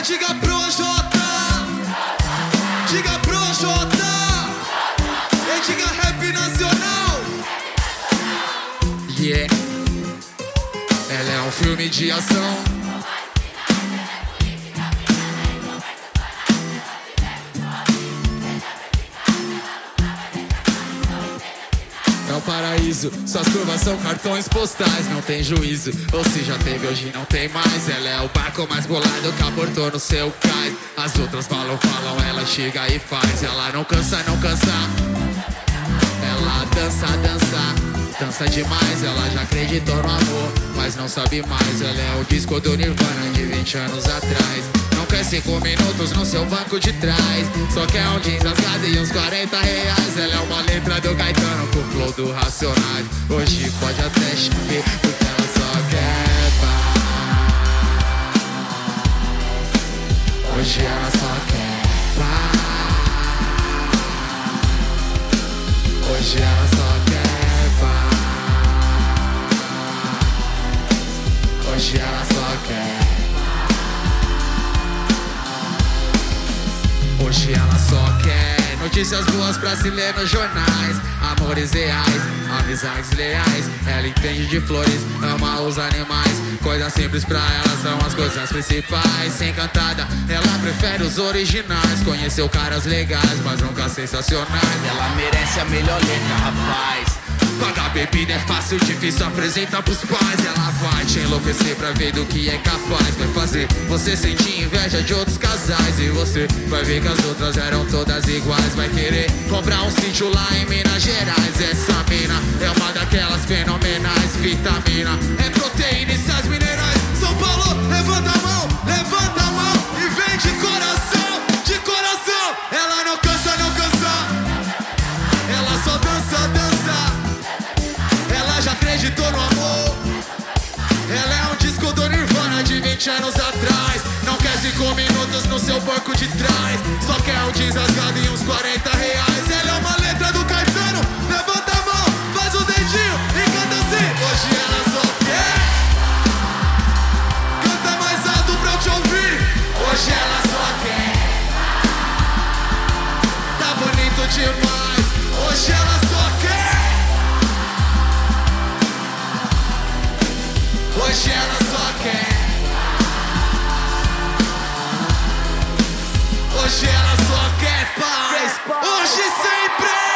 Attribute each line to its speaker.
Speaker 1: Diga pro Jota, diga pro Jota, e diga rap nacional. Yeah, ela é um filme de ação. É o paraíso, suas curvas são cartões postais. Não tem juízo, ou se já teve hoje não tem mais. Ela é o barco mais bolado que aportou no seu cais. As outras falam, ela chega e faz. Ela não cansa, não cansa. Ela dança, dança, dança demais. Ela já acreditou no amor, mas não sabe mais. Ela é o disco do Nirvana de 20 anos atrás. Não quer 5 minutos no seu banco de trás. Só quer um jeans rasgado e uns 40 reais. Ela é uma letra do Caetano com o flow do Racionais. Hoje pode até chover porque ela só quer paz. Hoje ela só quer paz. Hoje ela só quer paz. Hoje ela só quer. Hoje ela só quer notícias boas pra se ler nos jornais. Amores reais, amizades leais. Ela entende de flores, ama os animais. Coisas simples pra ela são as coisas principais. Sem cantada, ela prefere os originais. Conheceu caras legais, mas nunca sensacionais.
Speaker 2: Ela merece a melhor letra, rapaz.
Speaker 1: Pagar bebida é fácil, difícil apresenta pros pais. Ela vai te enlouquecer pra ver do que é capaz. Vai fazer você sentir inveja de outros casais. E você vai ver que as outras eram todas iguais. Vai querer comprar um sítio lá em Minas Gerais. Essa mina é uma daquelas fenomenais. Vitamina é proteína e sais minerais. São Paulo, levanta a mão e vem de coração, de coração. Ela não cansa, não cansa. Ela só dança, dança. Ela já acreditou no amor. Ela é um disco do Nirvana de 20 anos atrás. Não quer 5 minutos no seu banco de trás. Só quer um jeans rasgado e uns 40 reais. Ela é uma letra do Caetano. Levanta a mão, faz o dedinho e canta assim. Hoje ela só quer. Canta mais alto pra eu te ouvir. Hoje ela só quer. Tá bonito demais. Hoje ela só quer. Hoje ela só quer. Hoje ela só quer paz. Hoje sempre.